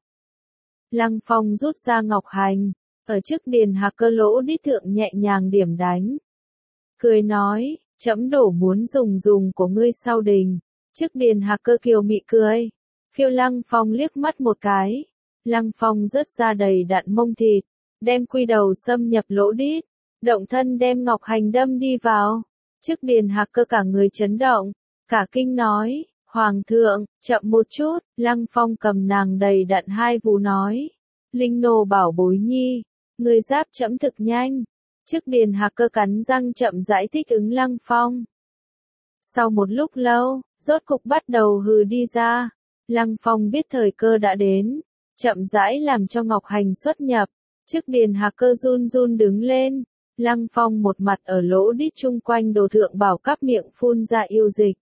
[SPEAKER 1] Lăng Phong rút ra ngọc hành, ở trước Điền Hạc Cơ lỗ đít thượng nhẹ nhàng điểm đánh. Cười nói, trẫm đổ muốn dùng của ngươi sau đình. Trước Điền Hạc Cơ kiều mị cười. Phiêu Lăng Phong liếc mắt một cái. Lăng Phong rớt ra đầy đặn mông thịt, đem quy đầu xâm nhập lỗ đít, động thân đem ngọc hành đâm đi vào. Trước Điền Hạc Cơ cả người chấn động, cả kinh nói, Hoàng thượng, chậm một chút. Lăng Phong cầm nàng đầy đặn hai vú nói, Linh Nô bảo bối nhi, người giáp trẫm thực nhanh. Trước Điền Hạc Cơ cắn răng chậm rãi thích ứng Lăng Phong. Sau một lúc lâu, rốt cục bắt đầu hừ đi ra. Lăng Phong biết thời cơ đã đến, chậm rãi làm cho ngọc hành xuất nhập. Trước Điền Hạc Cơ run run đứng lên. Lăng Phong một mặt ở lỗ đít chung quanh đồ thượng bảo cắp miệng phun ra yêu dịch.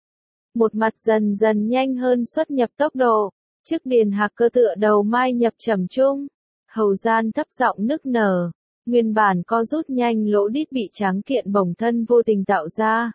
[SPEAKER 1] Một mặt dần dần nhanh hơn xuất nhập tốc độ. Trước Điền Hạc Cơ tựa đầu mai nhập trầm trung. Hầu gian thấp giọng nức nở. Nguyên bản co rút nhanh lỗ đít bị tráng kiện bổng thân vô tình tạo ra.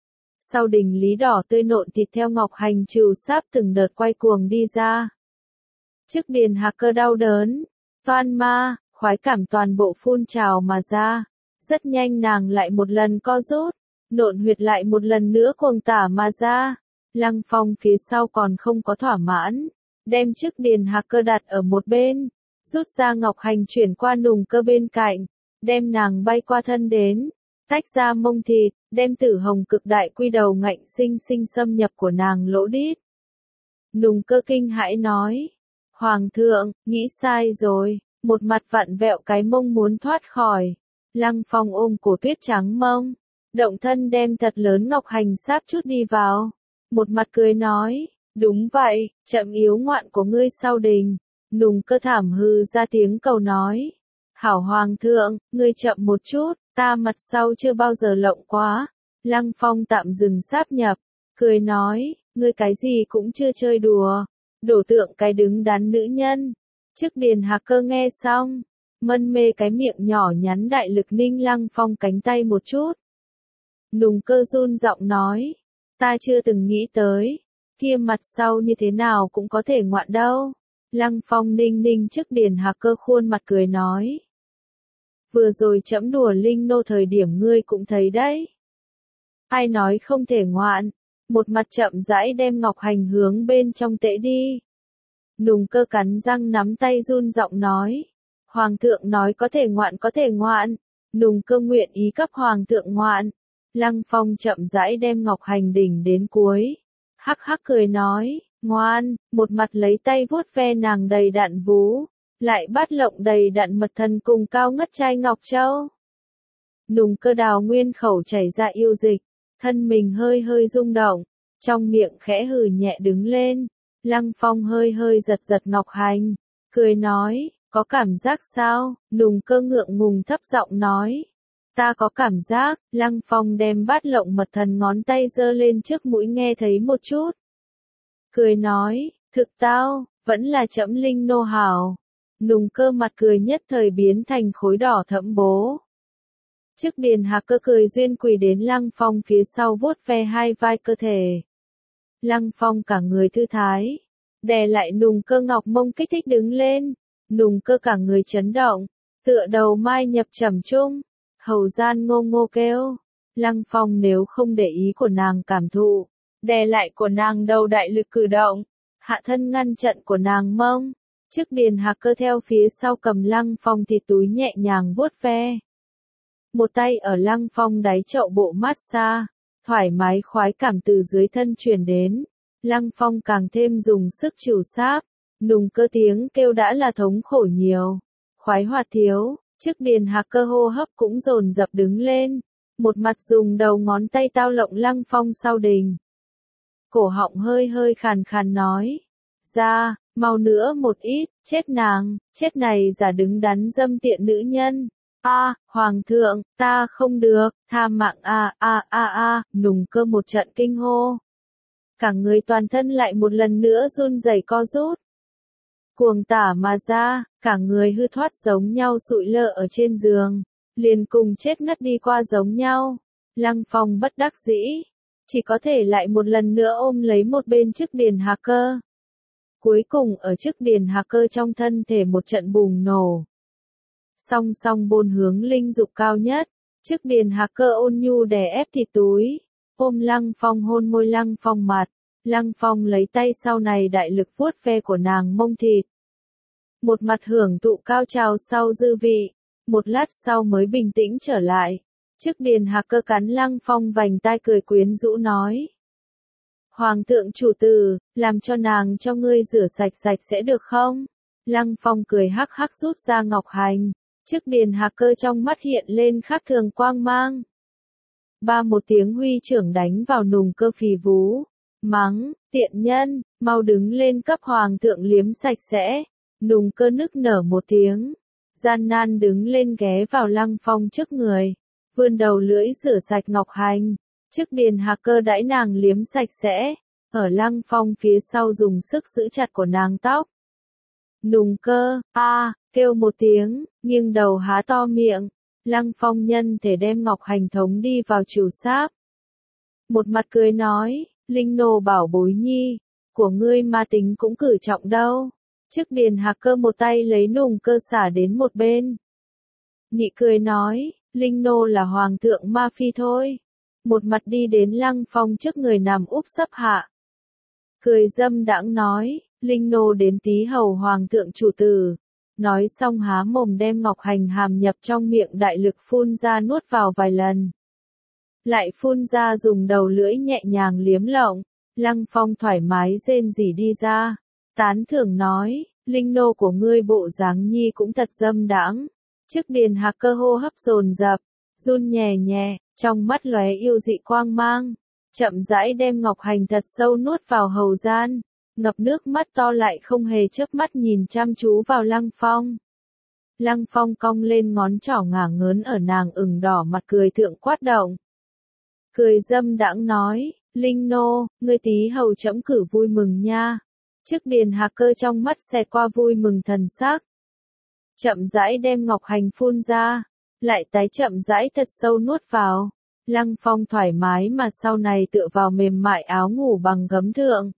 [SPEAKER 1] Sau đình lý đỏ tươi nộn thịt theo ngọc hành trừ sáp từng đợt quay cuồng đi ra. Trước Điền Hạc Cơ đau đớn, toan ma, khoái cảm toàn bộ phun trào mà ra. Rất nhanh nàng lại một lần co rút, nộn huyệt lại một lần nữa cuồng tả mà ra. Lăng Phong phía sau còn không có thỏa mãn, đem trước Điền Hạc Cơ đặt ở một bên, rút ra ngọc hành chuyển qua nùng cơ bên cạnh, đem nàng bay qua thân đến, tách ra mông thịt, đem tử hồng cực đại quy đầu ngạnh sinh sinh xâm nhập của nàng lỗ đít. Nùng cơ kinh hãi nói, Hoàng thượng, nghĩ sai rồi, một mặt vặn vẹo cái mông muốn thoát khỏi. Lăng Phong ôm cổ tuyết trắng mông, động thân đem thật lớn ngọc hành sáp chút đi vào. Một mặt cười nói, đúng vậy, chậm yếu ngoạn của ngươi sau đình. Nùng cơ thảm hư ra tiếng cầu nói, hảo Hoàng thượng, ngươi chậm một chút, ta mặt sau chưa bao giờ lộng quá. Lăng Phong tạm dừng sáp nhập, cười nói, ngươi cái gì cũng chưa chơi đùa, đổ tượng cái đứng đắn nữ nhân. Trước Điền Hạc Cơ nghe xong, mân mê cái miệng nhỏ nhắn đại lực ninh Lăng Phong cánh tay một chút. Nùng cơ run giọng nói, ta chưa từng nghĩ tới, kia mặt sau như thế nào cũng có thể ngoạn đâu. Lăng Phong ninh ninh trước Điền Hạc Cơ khuôn mặt cười nói, vừa rồi trẫm đùa Linh Nô thời điểm ngươi cũng thấy đấy. Ai nói không thể ngoạn, một mặt chậm rãi đem ngọc hành hướng bên trong tễ đi. Nùng cơ cắn răng nắm tay run giọng nói, Hoàng thượng nói có thể ngoạn, nùng cơ nguyện ý cấp Hoàng thượng ngoạn. Lăng Phong chậm rãi đem ngọc hành đỉnh đến cuối, hắc hắc cười nói, ngoan, một mặt lấy tay vuốt ve nàng đầy đặn vú, lại bắt lộng đầy đặn mật thần cùng cao ngất trai ngọc châu. Nùng cơ đào nguyên khẩu chảy ra yêu dịch, thân mình hơi hơi rung động, trong miệng khẽ hừ nhẹ đứng lên. Lăng Phong hơi hơi giật giật ngọc hành, cười nói, có cảm giác sao? Nùng cơ ngượng ngùng thấp giọng nói, ta có cảm giác. Lăng Phong đem bát lộng mật thần ngón tay giơ lên trước mũi nghe thấy một chút. Cười nói, thực tao, vẫn là trẫm Linh Nô hảo. Nùng cơ mặt cười nhất thời biến thành khối đỏ thẫm bố. Trước Điền Hạc Cơ cười duyên quỳ đến Lăng Phong phía sau vuốt ve hai vai cơ thể. Lăng Phong cả người thư thái, đè lại nùng cơ ngọc mông kích thích đứng lên. Nùng cơ cả người chấn động, tựa đầu mai nhập trầm trung, hầu gian ngô ngô kêu. Lăng Phong nếu không để ý của nàng cảm thụ, đè lại của nàng đầu đại lực cử động, hạ thân ngăn trận của nàng mông. Trước Điền Hạc Cơ theo phía sau cầm Lăng Phong thịt túi nhẹ nhàng vuốt ve. Một tay ở Lăng Phong đáy chậu bộ massage, thoải mái khoái cảm từ dưới thân truyền đến. Lăng Phong càng thêm dùng sức chịu sáp, nùng cơ tiếng kêu đã là thống khổ nhiều. Khoái hoạt thiếu, trước Điền Hạc Cơ hô hấp cũng dồn dập đứng lên, một mặt dùng đầu ngón tay tao lộng Lăng Phong sau đình. Cổ họng hơi hơi khàn khàn nói, ra, mau nữa một ít, chết nàng, chết này giả đứng đắn dâm tiện nữ nhân. Hoàng thượng, ta không được, tha mạng nùng cơ một trận kinh hô. Cả người toàn thân lại một lần nữa run rẩy co rút. Cuồng tả mà ra, cả người hư thoát giống nhau sụi lơ ở trên giường. liền cùng chết ngất đi qua giống nhau. Lăng Phong bất đắc dĩ, chỉ có thể lại một lần nữa ôm lấy một bên chức điền hạc cơ. Cuối cùng ở chức điền hạc cơ trong thân thể một trận bùng nổ. Song song bôn hướng linh dục cao nhất, chức điền hạc cơ ôn nhu đè ép thịt túi, ôm Lăng Phong hôn môi Lăng Phong mặt. Lăng Phong lấy tay sau này đại lực vuốt ve của nàng mông thịt. Một mặt hưởng thụ cao trào sau dư vị, một lát sau mới bình tĩnh trở lại. Chức điền hạc cơ cắn Lăng Phong vành tai cười quyến rũ nói. Hoàng thượng chủ tử, làm cho nàng cho ngươi rửa sạch sạch sẽ được không? Lăng Phong cười hắc hắc rút ra ngọc hành, chức điền hạc cơ trong mắt hiện lên khác thường quang mang. Ba một tiếng huy trưởng đánh vào nùng cơ phì vú, mắng, tiện nhân, mau đứng lên cấp hoàng thượng liếm sạch sẽ. Nùng cơ nức nở một tiếng, gian nan đứng lên ghé vào Lăng Phong trước người, vươn đầu lưỡi rửa sạch ngọc hành. Chức điền hạc cơ đãi nàng liếm sạch sẽ, ở Lăng Phong phía sau dùng sức giữ chặt của nàng tóc. Nùng cơ, kêu một tiếng, nghiêng đầu há to miệng, Lăng Phong nhân thể đem ngọc hành thống đi vào chịu sáp. Một mặt cười nói, Linh nô bảo bối nhi, của ngươi ma tính cũng cử trọng đâu. Chức điền hạc cơ một tay lấy nùng cơ xả đến một bên. Nhị cười nói, Linh nô là hoàng thượng ma phi thôi. Một mặt đi đến Lăng Phong trước người nằm úp sấp hạ. Cười dâm đãng nói, Linh nô đến tí hầu hoàng thượng chủ tử. Nói xong há mồm đem ngọc hành hàm nhập trong miệng đại lực phun ra nuốt vào vài lần. Lại phun ra dùng đầu lưỡi nhẹ nhàng liếm lộng. Lăng Phong thoải mái rên rỉ đi ra. Tán thưởng nói, Linh nô của ngươi bộ dáng nhi cũng thật dâm đãng. Chức điền hạc cơ hô hấp dồn dập, run nhẹ nhẹ, trong mắt lóe yêu dị quang mang, chậm rãi đem ngọc hành thật sâu nuốt vào hầu gian, ngập nước mắt to lại không hề chớp mắt nhìn chăm chú vào Lăng Phong. Lăng Phong cong lên ngón trỏ ngả ngớn ở nàng ửng đỏ mặt cười thượng quát động. Cười dâm đãng nói, Linh nô, ngươi tí hầu trẫm cử vui mừng nha. Chức điền hạc cơ trong mắt xẹt qua vui mừng thần sắc. Chậm rãi đem ngọc hành phun ra, lại tái chậm rãi thật sâu nuốt vào. Lăng Phong thoải mái mà sau này tựa vào mềm mại áo ngủ bằng gấm thượng.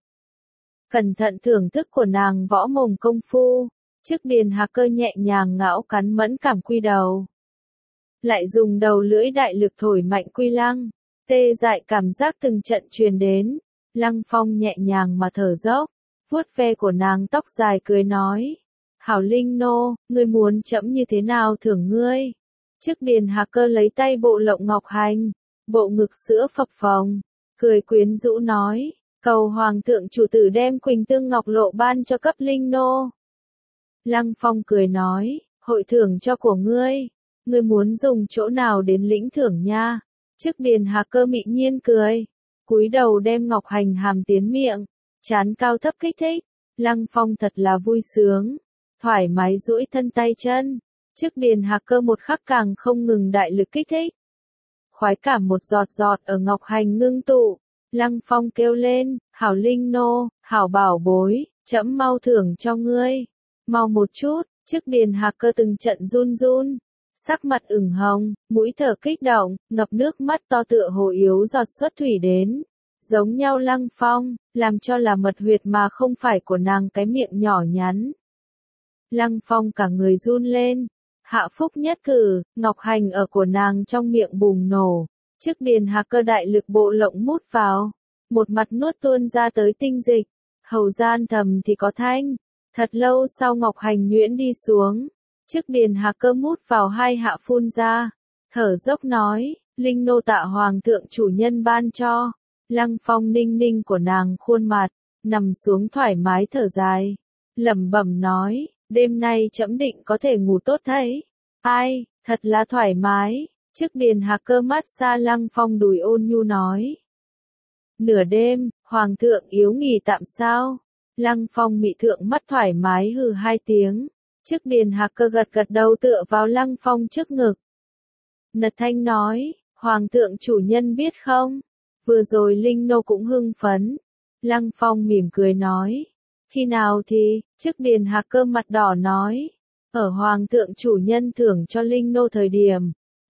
[SPEAKER 1] Cẩn thận thưởng thức của nàng võ mồm công phu, chức điền hạc cơ nhẹ nhàng ngão cắn mẫn cảm quy đầu. Lại dùng đầu lưỡi đại lực thổi mạnh quy lăng, tê dại cảm giác từng trận truyền đến. Lăng Phong nhẹ nhàng mà thở dốc, vuốt ve của nàng tóc dài cười nói. Hảo Linh nô, ngươi muốn trẫm như thế nào thưởng ngươi? Chức điền hạc cơ lấy tay bộ lộng ngọc hành, bộ ngực sữa phập phồng, cười quyến rũ nói, cầu hoàng thượng chủ tử đem Quỳnh Tương Ngọc Lộ ban cho cấp Linh nô. Lăng Phong cười nói, hội thưởng cho của ngươi muốn dùng chỗ nào đến lĩnh thưởng nha. Chức điền hạc cơ mị nhiên cười, cúi đầu đem ngọc hành hàm tiến miệng, chán cao thấp kích thích. Lăng Phong thật là vui sướng, thoải mái duỗi thân tay chân. Chức điền hạc cơ một khắc càng không ngừng đại lực kích thích. Khoái cảm một giọt giọt ở ngọc hành ngưng tụ. Lăng Phong kêu lên, hảo Linh nô, hảo bảo bối, trẫm mau thưởng cho ngươi. Mau một chút, chức điền hạc cơ từng trận run run. Sắc mặt ửng hồng, mũi thở kích động, ngập nước mắt to tựa hồ yếu giọt xuất thủy đến. Giống nhau Lăng Phong, làm cho là mật huyệt mà không phải của nàng cái miệng nhỏ nhắn. Lăng Phong cả người run lên. Hạ phúc nhất cử, ngọc hành ở của nàng trong miệng bùng nổ. Chức điền hạc cơ đại lực bộ lộng mút vào. Một mặt nuốt tuôn ra tới tinh dịch. Hầu gian thầm thì có thanh. Thật lâu sau ngọc hành nhuyễn đi xuống. Chức điền hạc cơ mút vào hai hạ phun ra. Thở dốc nói, Linh nô tạ hoàng thượng chủ nhân ban cho. Lăng Phong ninh ninh của nàng khuôn mặt, nằm xuống thoải mái thở dài. Lẩm bẩm nói, đêm nay trẫm định có thể ngủ tốt thấy. Ai, thật là thoải mái. Chức điền hạc cơ mát xa Lăng Phong đùi ôn nhu nói. Nửa đêm, hoàng thượng yếu nghỉ tạm sao? Lăng Phong mị thượng mắt thoải mái hừ hai tiếng. Chức điền hạc cơ gật gật đầu tựa vào Lăng Phong trước ngực. Nật thanh nói, hoàng thượng chủ nhân biết không? Vừa rồi Linh nô cũng hưng phấn. Lăng Phong mỉm cười nói. Khi nào thì, chức điền hạc cơ mặt đỏ nói. Ở hoàng thượng chủ nhân thưởng cho Linh nô thời điểm,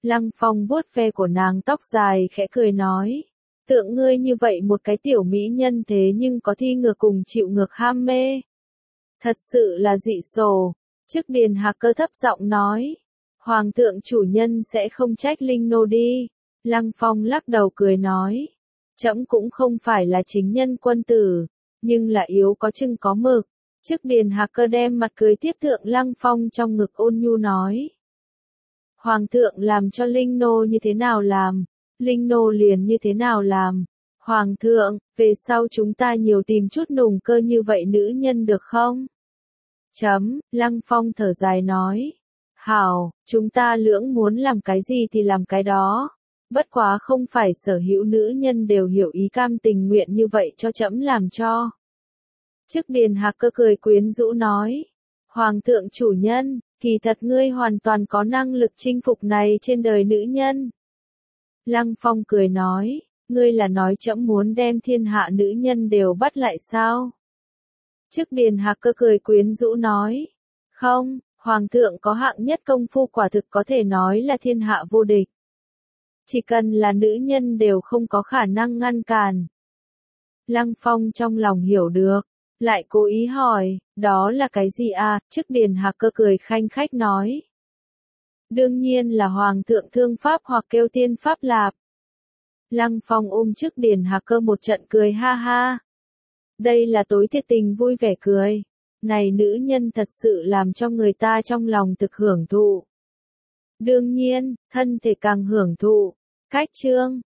[SPEAKER 1] Lăng Phong vuốt ve của nàng tóc dài khẽ cười nói. Tượng ngươi như vậy một cái tiểu mỹ nhân thế nhưng có thi ngược cùng chịu ngược ham mê. Thật sự là dị sổ. Trước Điền Hạc Cơ thấp giọng nói. Hoàng thượng chủ nhân sẽ không trách Linh Nô đi. Lăng Phong lắc đầu cười nói. Trẫm cũng không phải là chính nhân quân tử, nhưng là yếu có chừng có mực. Trước Điền Hạc Cơ đem mặt cười tiếp thượng Lăng Phong trong ngực ôn nhu nói. Hoàng thượng làm cho Linh Nô như thế nào làm, Linh Nô liền như thế nào làm. Hoàng thượng, về sau chúng ta nhiều tìm chút nùng cơ như vậy nữ nhân được không? Lăng Phong thở dài nói. Hảo, chúng ta lưỡng muốn làm cái gì thì làm cái đó. Bất quá không phải sở hữu nữ nhân đều hiểu ý cam tình nguyện như vậy cho trẫm làm cho. Trước Điền Hạc Cơ cười quyến rũ nói. Hoàng thượng chủ nhân, kỳ thật ngươi hoàn toàn có năng lực chinh phục này trên đời nữ nhân. Lăng Phong cười nói, ngươi là nói trẫm muốn đem thiên hạ nữ nhân đều bắt lại sao? Trước Điền Hạc Cơ cười quyến rũ nói, không, Hoàng thượng có hạng nhất công phu quả thực có thể nói là thiên hạ vô địch. Chỉ cần là nữ nhân đều không có khả năng ngăn cản. Lăng Phong trong lòng hiểu được, lại cố ý hỏi, đó là cái gì à? Trước Điền Hạc Cơ cười khanh khách nói. Đương nhiên là Hoàng thượng thương pháp hoặc kêu tiên pháp lạp. Lăng Phong ôm trước Điền Hạc Cơ một trận cười ha ha. Đây là tối thiệt tình vui vẻ cười. Này nữ nhân thật sự làm cho người ta trong lòng thực hưởng thụ. Đương nhiên, thân thể càng hưởng thụ. Cách chương